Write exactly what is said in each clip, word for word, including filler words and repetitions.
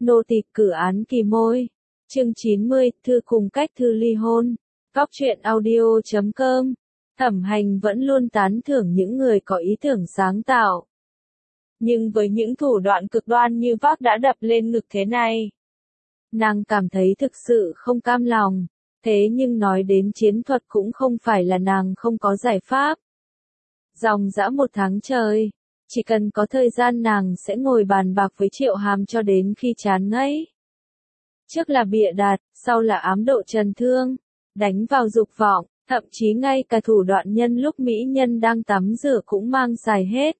Nô tỳ cử án kỳ môi. Chương chín mươi, thư cùng cách thư ly hôn. Góc truyện audio chấm com. Thẩm Hành vẫn luôn tán thưởng những người có ý tưởng sáng tạo. Nhưng với những thủ đoạn cực đoan như vác đã đập lên ngực thế này, nàng cảm thấy thực sự không cam lòng. Thế nhưng nói đến chiến thuật cũng không phải là nàng không có giải pháp. Dòng dã một tháng trời, chỉ cần có thời gian nàng sẽ ngồi bàn bạc với Triệu Hàm cho đến khi chán ngấy. Trước là bịa đặt, sau là ám độ trần thương, đánh vào dục vọng, thậm chí ngay cả thủ đoạn nhân lúc mỹ nhân đang tắm rửa cũng mang xài hết.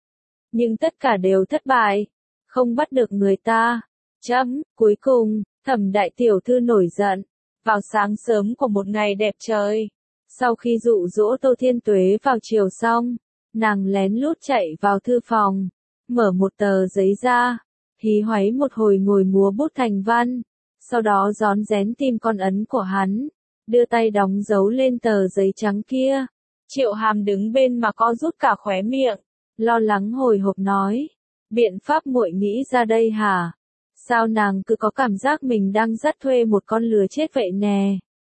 Nhưng tất cả đều thất bại, không bắt được người ta. Chấm, cuối cùng, Thẩm đại tiểu thư nổi giận. Vào sáng sớm của một ngày đẹp trời, sau khi dụ dỗ Tô Thiên Tuế vào chiều xong, nàng lén lút chạy vào thư phòng, mở một tờ giấy ra, hí hoáy một hồi ngồi múa bút thành văn, sau đó rón rén tìm con ấn của hắn, đưa tay đóng dấu lên tờ giấy trắng kia. Triệu Hàm đứng bên mà co rút cả khóe miệng, lo lắng hồi hộp nói, biện pháp muội nghĩ ra đây hả? Sao nàng cứ có cảm giác mình đang dắt thuê một con lừa chết vậy nè?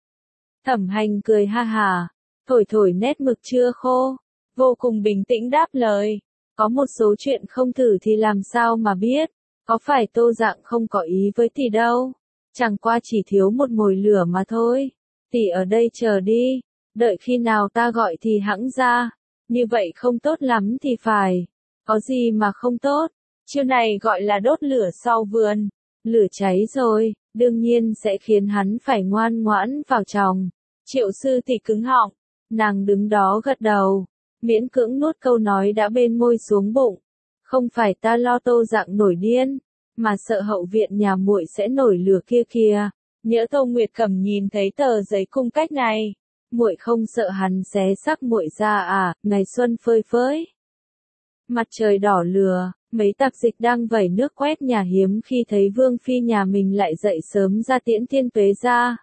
Thẩm Hành cười ha hả, thổi thổi nét mực chưa khô, vô cùng bình tĩnh đáp lời, có một số chuyện không thử thì làm sao mà biết, có phải Tô Dạng không có ý với tỷ đâu, chẳng qua chỉ thiếu một mồi lửa mà thôi, tỷ ở đây chờ đi, đợi khi nào ta gọi thì hẵng ra, như vậy không tốt lắm thì phải, có gì mà không tốt. Chiêu này gọi là đốt lửa sau vườn. Lửa cháy rồi, đương nhiên sẽ khiến hắn phải ngoan ngoãn vào chồng. Triệu sư thì cứng họng, nàng đứng đó gật đầu, miễn cưỡng nuốt câu nói đã bên môi xuống bụng. Không phải ta lo Tô Dạng nổi điên, mà sợ hậu viện nhà muội sẽ nổi lửa kia kìa. Nhỡ Tô Nguyệt Cẩm nhìn thấy tờ giấy cung cách này, muội không sợ hắn xé xác muội ra à? Ngày xuân phơi phới, mặt trời đỏ lửa. Mấy tạp dịch đang vẩy nước quét nhà hiếm khi thấy Vương Phi nhà mình lại dậy sớm ra tiễn Thiên Tuế ra.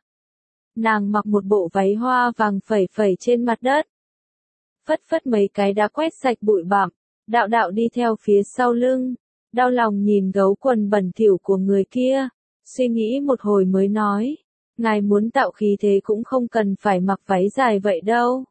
Nàng mặc một bộ váy hoa vàng phẩy phẩy trên mặt đất. Phất phất mấy cái đã quét sạch bụi bặm, đạo đạo đi theo phía sau lưng. Đau lòng nhìn gấu quần bẩn thỉu của người kia, suy nghĩ một hồi mới nói, ngài muốn tạo khí thế cũng không cần phải mặc váy dài vậy đâu.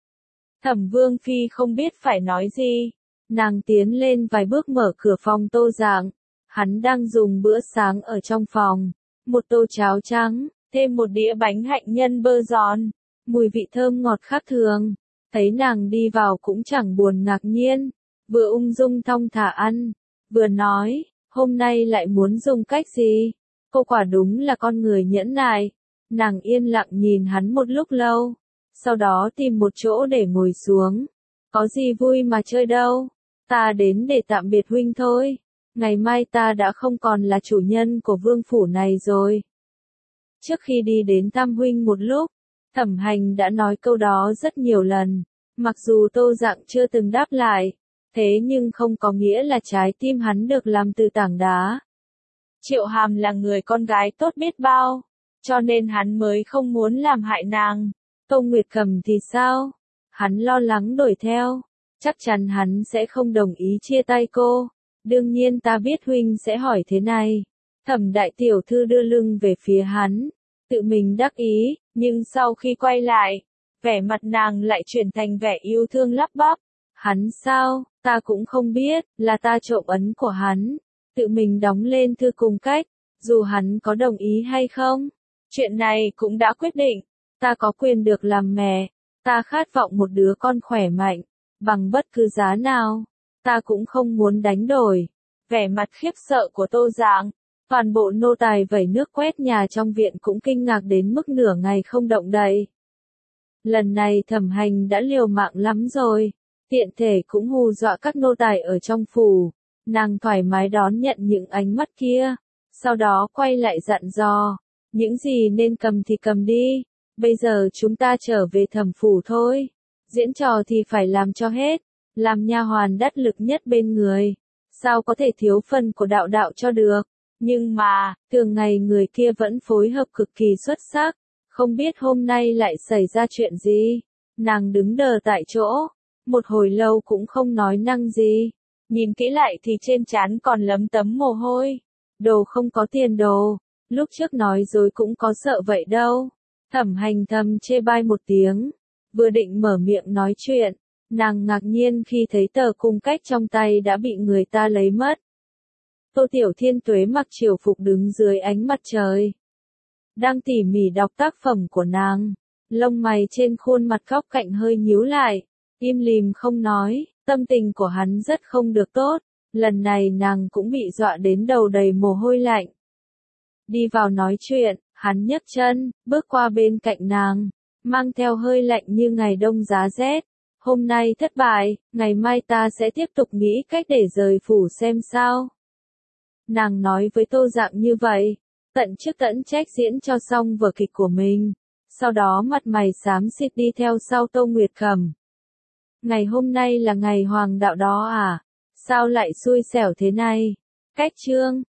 Thẩm Vương Phi không biết phải nói gì. Nàng tiến lên vài bước mở cửa phòng Tô Dạng, hắn đang dùng bữa sáng ở trong phòng, một tô cháo trắng, thêm một đĩa bánh hạnh nhân bơ giòn, mùi vị thơm ngọt khác thường, thấy nàng đi vào cũng chẳng buồn ngạc nhiên, vừa ung dung thong thả ăn, vừa nói, hôm nay lại muốn dùng cách gì, cô quả đúng là con người nhẫn nại. Nàng yên lặng nhìn hắn một lúc lâu, sau đó tìm một chỗ để ngồi xuống, có gì vui mà chơi đâu. Ta đến để tạm biệt huynh thôi, ngày mai ta đã không còn là chủ nhân của vương phủ này rồi. Trước khi đi đến thăm huynh một lúc, Thẩm Hành đã nói câu đó rất nhiều lần, mặc dù Tô Dạng chưa từng đáp lại, thế nhưng không có nghĩa là trái tim hắn được làm từ tảng đá. Triệu Hàm là người con gái tốt biết bao, cho nên hắn mới không muốn làm hại nàng. Tô Nguyệt Cẩm thì sao? Hắn lo lắng đuổi theo. Chắc chắn hắn sẽ không đồng ý chia tay cô. Đương nhiên ta biết huynh sẽ hỏi thế này. Thẩm đại tiểu thư đưa lưng về phía hắn, tự mình đắc ý, nhưng sau khi quay lại, vẻ mặt nàng lại chuyển thành vẻ yêu thương lắp bắp. Hắn sao? Ta cũng không biết, là ta trộm ấn của hắn, tự mình đóng lên thư cùng cách, dù hắn có đồng ý hay không. Chuyện này cũng đã quyết định, ta có quyền được làm mẹ, ta khát vọng một đứa con khỏe mạnh. Bằng bất cứ giá nào, ta cũng không muốn đánh đổi. Vẻ mặt khiếp sợ của Tô Dạng, toàn bộ nô tài vẩy nước quét nhà trong viện cũng kinh ngạc đến mức nửa ngày không động đậy. Lần này Thẩm Hành đã liều mạng lắm rồi, tiện thể cũng hù dọa các nô tài ở trong phủ. Nàng thoải mái đón nhận những ánh mắt kia, sau đó quay lại dặn dò, những gì nên cầm thì cầm đi, bây giờ chúng ta trở về Thẩm phủ thôi. Diễn trò thì phải làm cho hết, làm nha hoàn đắc lực nhất bên người, sao có thể thiếu phần của đạo đạo cho được, nhưng mà, thường ngày người kia vẫn phối hợp cực kỳ xuất sắc, không biết hôm nay lại xảy ra chuyện gì. Nàng đứng đờ tại chỗ, một hồi lâu cũng không nói năng gì, nhìn kỹ lại thì trên trán còn lấm tấm mồ hôi, Đồ không có tiền đồ, lúc trước nói dối cũng có sợ vậy đâu. Thẩm Hành thầm chê bai một tiếng, vừa định mở miệng nói chuyện, nàng ngạc nhiên khi thấy tờ cung cách trong tay đã bị người ta lấy mất. Tô Tiểu Thiên Tuế mặc triều phục đứng dưới ánh mặt trời, đang tỉ mỉ đọc tác phẩm của nàng, lông mày trên khuôn mặt góc cạnh hơi nhíu lại, im lìm không nói, tâm tình của hắn rất không được tốt, lần này nàng cũng bị dọa đến đầu đầy mồ hôi lạnh. Đi vào nói chuyện, hắn nhấc chân, bước qua bên cạnh nàng, mang theo hơi lạnh như ngày đông giá rét. Hôm nay thất bại, ngày mai ta sẽ tiếp tục nghĩ cách để rời phủ xem sao. Nàng nói với Tô Dạng như vậy, tận chức tận trách diễn cho xong vở kịch của mình, sau đó mặt mày xám xịt đi theo sau Tô Nguyệt Cầm. Ngày hôm nay là ngày hoàng đạo đó à? Sao lại xui xẻo thế này? Cách chương